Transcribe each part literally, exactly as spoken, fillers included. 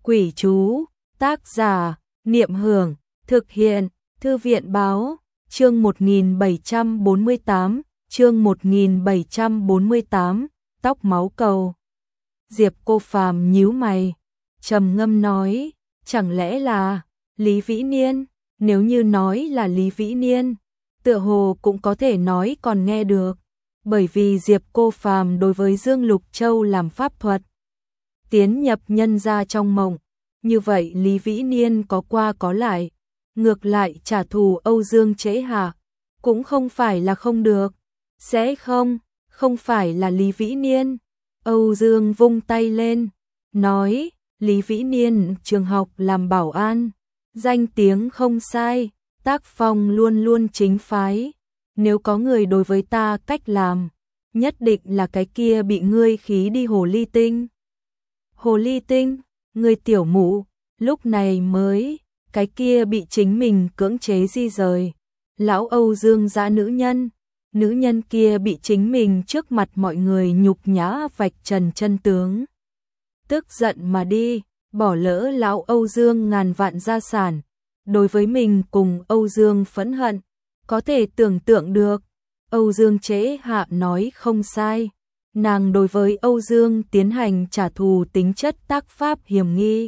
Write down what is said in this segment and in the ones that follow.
Quỷ chú, tác giả, Niệm Hưởng, thực hiện, Thư viện báo, chương một nghìn bảy trăm bốn mươi tám, chương một nghìn bảy trăm bốn mươi tám, tóc máu cầu. Diệp Cô Phàm nhíu mày, trầm ngâm nói, chẳng lẽ là Lý Vĩ Niên? Nếu như nói là Lý Vĩ Niên, tựa hồ cũng có thể nói còn nghe được, bởi vì Diệp Cô Phàm đối với Dương Lục Châu làm pháp thuật, tiến nhập nhân gia trong mộng, như vậy Lý Vĩ Niên có qua có lại, ngược lại trả thù Âu Dương Trễ Hạ, cũng không phải là không được. Sẽ không, không phải là Lý Vĩ Niên. Âu Dương vung tay lên, nói, Lý Vĩ Niên trường học làm bảo an, danh tiếng không sai, tác phong luôn luôn chính phái. Nếu có người đối với ta cách làm, nhất định là cái kia bị ngươi khí đi hồ ly tinh. Hồ ly tinh, ngươi tiểu mụ, lúc này mới, cái kia bị chính mình cưỡng chế di rời. Lão Âu Dương dã nữ nhân, nữ nhân kia bị chính mình trước mặt mọi người nhục nhã vạch trần chân tướng. Tức giận mà đi, bỏ lỡ lão Âu Dương ngàn vạn gia sản. Đối với mình cùng Âu Dương phẫn hận, có thể tưởng tượng được. Âu Dương Trễ Hạ nói không sai. Nàng đối với Âu Dương tiến hành trả thù tính chất tác pháp hiểm nghi.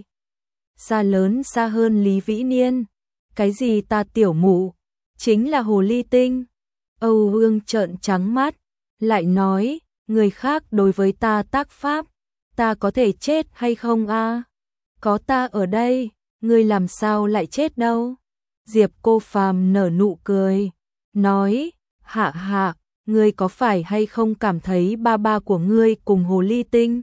Xa lớn xa hơn Lý Vĩ Niên. Cái gì ta tiểu mụ, chính là hồ ly tinh. Âu Dương trợn trắng mắt, lại nói, người khác đối với ta tác pháp, ta có thể chết hay không a? Có ta ở đây, ngươi làm sao lại chết đâu? Diệp Cô Phàm nở nụ cười, nói, hạ hạ, ngươi có phải hay không cảm thấy ba ba của ngươi cùng hồ ly tinh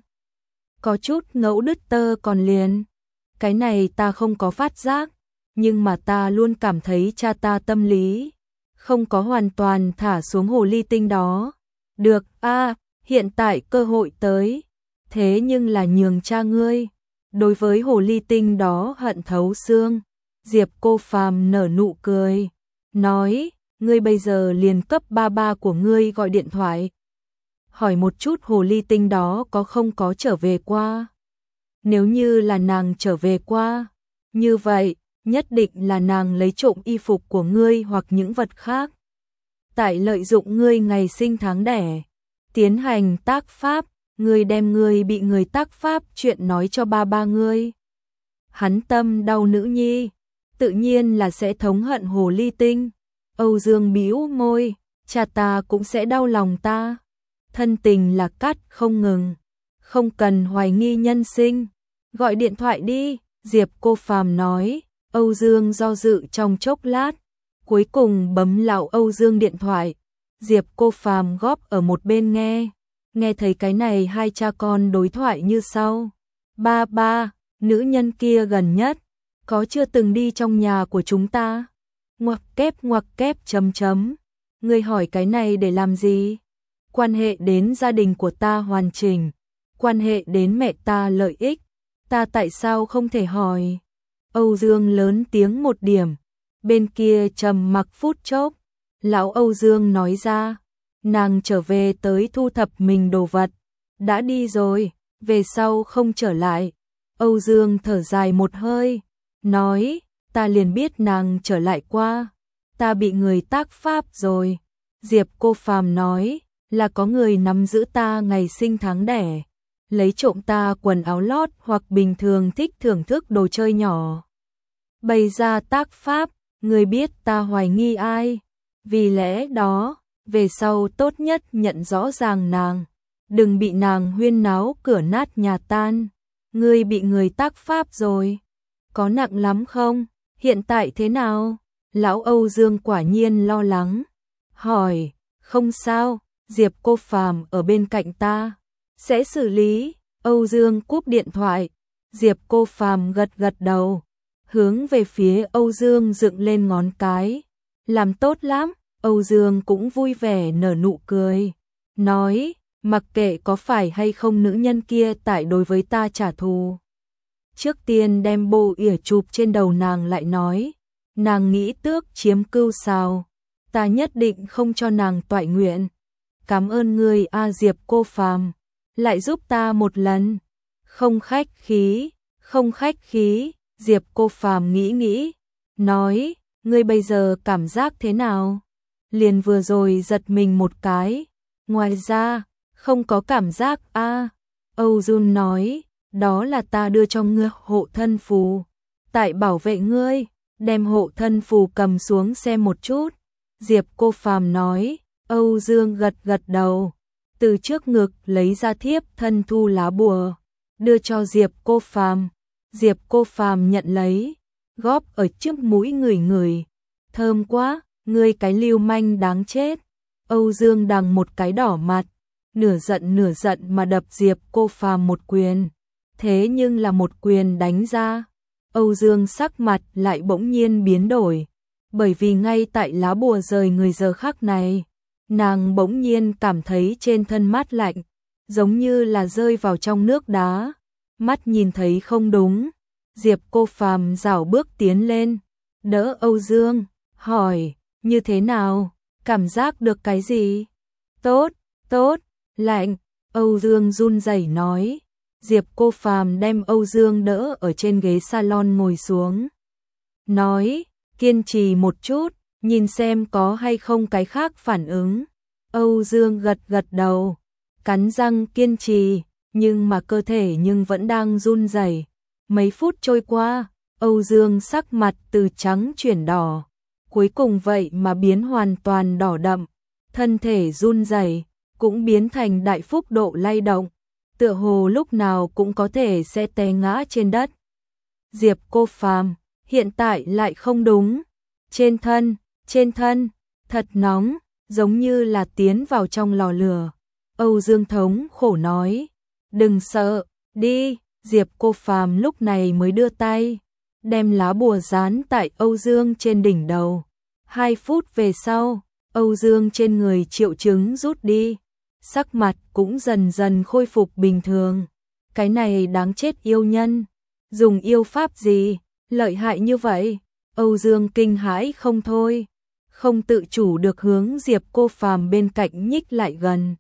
có chút ngẫu đứt tơ còn liền? Cái này ta không có phát giác, nhưng mà ta luôn cảm thấy cha ta tâm lý không có hoàn toàn thả xuống hồ ly tinh đó. Được a, hiện tại cơ hội tới, thế nhưng là nhường cha ngươi đối với hồ ly tinh đó hận thấu xương. Diệp Cô Phàm nở nụ cười, nói, ngươi bây giờ liền cấp ba ba của ngươi gọi điện thoại, hỏi một chút hồ ly tinh đó có không có trở về qua. Nếu như là nàng trở về qua, như vậy, nhất định là nàng lấy trộm y phục của ngươi hoặc những vật khác. Tại lợi dụng ngươi ngày sinh tháng đẻ, tiến hành tác pháp, ngươi đem ngươi bị người tác pháp chuyện nói cho ba ba ngươi. Hắn tâm đau nữ nhi, tự nhiên là sẽ thống hận hồ ly tinh. Âu Dương bĩu môi, cha ta cũng sẽ đau lòng ta. Thân tình là cắt không ngừng, không cần hoài nghi nhân sinh. Gọi điện thoại đi, Diệp Cô Phàm nói. Âu Dương do dự trong chốc lát, cuối cùng bấm lão Âu Dương điện thoại. Diệp Cô Phàm góp ở một bên nghe, nghe thấy cái này hai cha con đối thoại như sau. Ba ba, nữ nhân kia gần nhất, có chưa từng đi trong nhà của chúng ta? Ngoặc kép ngoặc kép chấm chấm. Ngươi hỏi cái này để làm gì? Quan hệ đến gia đình của ta hoàn chỉnh, quan hệ đến mẹ ta lợi ích, ta tại sao không thể hỏi? Âu Dương lớn tiếng một điểm, bên kia trầm mặc phút chốc, lão Âu Dương nói ra, nàng trở về tới thu thập mình đồ vật, đã đi rồi, về sau không trở lại. Âu Dương thở dài một hơi, nói, ta liền biết nàng trở lại qua, ta bị người tác pháp rồi. Diệp Cô Phàm nói, là có người nắm giữ ta ngày sinh tháng đẻ, lấy trộm ta quần áo lót hoặc bình thường thích thưởng thức đồ chơi nhỏ. Bày ra tác pháp, người biết ta hoài nghi ai. Vì lẽ đó, về sau tốt nhất nhận rõ ràng nàng, đừng bị nàng huyên náo cửa nát nhà tan. Ngươi bị người tác pháp rồi, có nặng lắm không? Hiện tại thế nào? Lão Âu Dương quả nhiên lo lắng, hỏi, không sao, Diệp Cô Phàm ở bên cạnh ta, sẽ xử lý. Âu Dương cúp điện thoại, Diệp Cô Phàm gật gật đầu, hướng về phía Âu Dương dựng lên ngón cái, làm tốt lắm. Âu Dương cũng vui vẻ nở nụ cười, nói, mặc kệ có phải hay không nữ nhân kia tại đối với ta trả thù, trước tiên đem bộ ỉa chụp trên đầu nàng lại nói, nàng nghĩ tước chiếm cưu sao, ta nhất định không cho nàng toại nguyện. Cảm ơn ngươi a Diệp Cô Phàm, lại giúp ta một lần. Không khách khí, Không khách khí, Diệp Cô Phàm nghĩ nghĩ, nói, ngươi bây giờ cảm giác thế nào? Liền vừa rồi giật mình một cái, ngoài ra, không có cảm giác a. À. Âu Dương nói, đó là ta đưa cho ngươi hộ thân phù, tại bảo vệ ngươi, đem hộ thân phù cầm xuống xem một chút. Diệp Cô Phàm nói, Âu Dương gật gật đầu, từ trước ngực lấy ra thiếp thân thu lá bùa, đưa cho Diệp Cô Phàm. Diệp Cô Phàm nhận lấy, góp ở trước mũi người người, thơm quá, ngươi cái lưu manh đáng chết. Âu Dương đằng một cái đỏ mặt, nửa giận nửa giận mà đập Diệp Cô Phàm một quyền, thế nhưng là một quyền đánh ra, Âu Dương sắc mặt lại bỗng nhiên biến đổi, bởi vì ngay tại lá bùa rời người giờ khắc này, nàng bỗng nhiên cảm thấy trên thân mát lạnh, giống như là rơi vào trong nước đá, mắt nhìn thấy không đúng. Diệp Cô Phàm rảo bước tiến lên, đỡ Âu Dương, hỏi, như thế nào, cảm giác được cái gì? Tốt, tốt, lạnh, Âu Dương run rẩy nói. Diệp Cô Phàm đem Âu Dương đỡ ở trên ghế salon ngồi xuống, nói, kiên trì một chút, nhìn xem có hay không cái khác phản ứng. Âu Dương gật gật đầu, cắn răng kiên trì, nhưng mà cơ thể nhưng vẫn đang run rẩy. Mấy phút trôi qua, Âu Dương sắc mặt từ trắng chuyển đỏ, cuối cùng vậy mà biến hoàn toàn đỏ đậm, thân thể run rẩy cũng biến thành đại phúc độ lay động, tựa hồ lúc nào cũng có thể sẽ té ngã trên đất. Diệp Cô Phàm, hiện tại lại không đúng, trên thân, trên thân, thật nóng, giống như là tiến vào trong lò lửa. Âu Dương thống khổ nói, đừng sợ, đi. Diệp Cô Phàm lúc này mới đưa tay, đem lá bùa dán tại Âu Dương trên đỉnh đầu. Hai phút về sau, Âu Dương trên người triệu chứng rút đi, sắc mặt cũng dần dần khôi phục bình thường. Cái này đáng chết yêu nhân, dùng yêu pháp gì, lợi hại như vậy? Âu Dương kinh hãi không thôi, không tự chủ được hướng Diệp Cô Phàm bên cạnh nhích lại gần.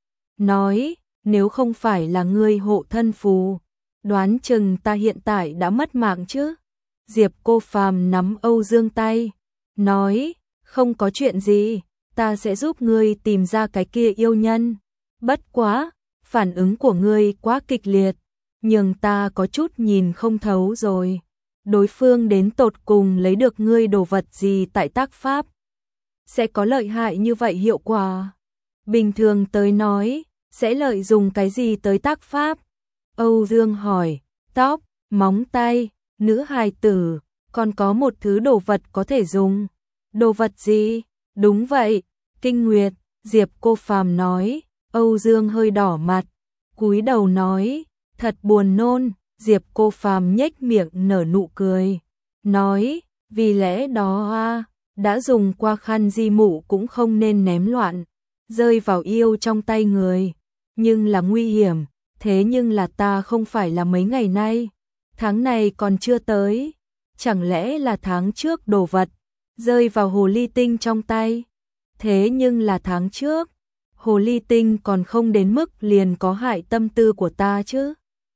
Nói, nếu không phải là ngươi hộ thân phù, đoán chừng ta hiện tại đã mất mạng chứ. Diệp Cô Phàm nắm Âu Dương tay, nói, không có chuyện gì, ta sẽ giúp ngươi tìm ra cái kia yêu nhân. Bất quá, phản ứng của ngươi quá kịch liệt, nhưng ta có chút nhìn không thấu rồi. Đối phương đến tột cùng lấy được ngươi đồ vật gì tại tác pháp, sẽ có lợi hại như vậy hiệu quả. Bình thường tới nói, sẽ lợi dụng cái gì tới tác pháp? Âu Dương hỏi, tóc, móng tay, nữ hài tử, còn có một thứ đồ vật có thể dùng. Đồ vật gì? Đúng vậy, kinh nguyệt, Diệp Cô Phàm nói. Âu Dương hơi đỏ mặt, cúi đầu nói, thật buồn nôn. Diệp Cô Phàm nhếch miệng nở nụ cười, nói, vì lẽ đó a, đã dùng qua khăn di mụ cũng không nên ném loạn, rơi vào yêu trong tay người, nhưng là nguy hiểm. Thế nhưng là ta không phải là mấy ngày nay, tháng này còn chưa tới, chẳng lẽ là tháng trước đồ vật rơi vào hồ ly tinh trong tay? Thế nhưng là tháng trước, hồ ly tinh còn không đến mức liền có hại tâm tư của ta chứ?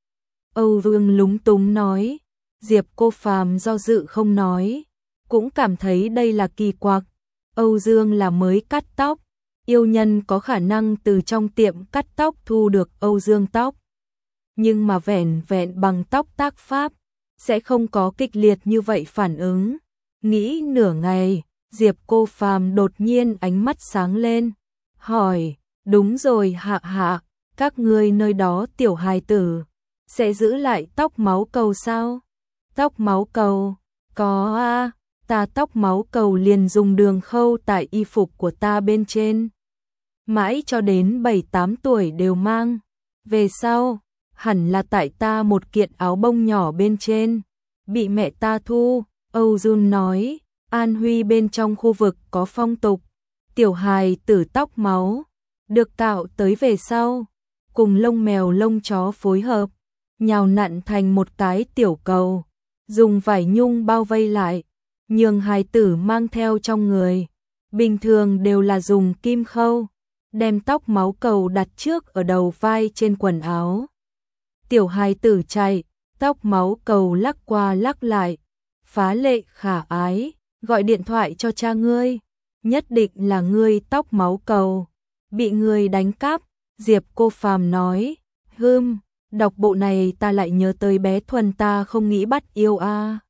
Âu Dương lúng túng nói. Diệp Cô Phàm do dự không nói, cũng cảm thấy đây là kỳ quặc. Âu Dương là mới cắt tóc, yêu nhân có khả năng từ trong tiệm cắt tóc thu được Âu Dương tóc, nhưng mà vẻn vẹn bằng tóc tác pháp, sẽ không có kịch liệt như vậy phản ứng. Nghĩ nửa ngày, Diệp Cô Phàm đột nhiên ánh mắt sáng lên, hỏi, đúng rồi hạ hạ, các ngươi nơi đó tiểu hài tử, sẽ giữ lại tóc máu cầu sao? Tóc máu cầu, có a, ta tóc máu cầu liền dùng đường khâu tại y phục của ta bên trên, mãi cho đến bảy tám tuổi đều mang, về sau, hẳn là tại ta một kiện áo bông nhỏ bên trên, bị mẹ ta thu. Âu Dương nói, An Huy bên trong khu vực có phong tục, tiểu hài tử tóc máu, được cạo tới về sau, cùng lông mèo lông chó phối hợp, nhào nặn thành một cái tiểu cầu, dùng vải nhung bao vây lại, nhường hài tử mang theo trong người, bình thường đều là dùng kim khâu, đem tóc máu cầu đặt trước ở đầu vai trên quần áo. Tiểu hài tử chạy, Tóc máu cầu lắc qua lắc lại, phá lệ khả ái, gọi điện thoại cho cha ngươi, nhất định là ngươi tóc máu cầu, bị ngươi đánh cắp, Diệp Cô Phàm nói, hưm, đọc bộ này ta lại nhớ tới bé Thuần ta không nghĩ bắt yêu a.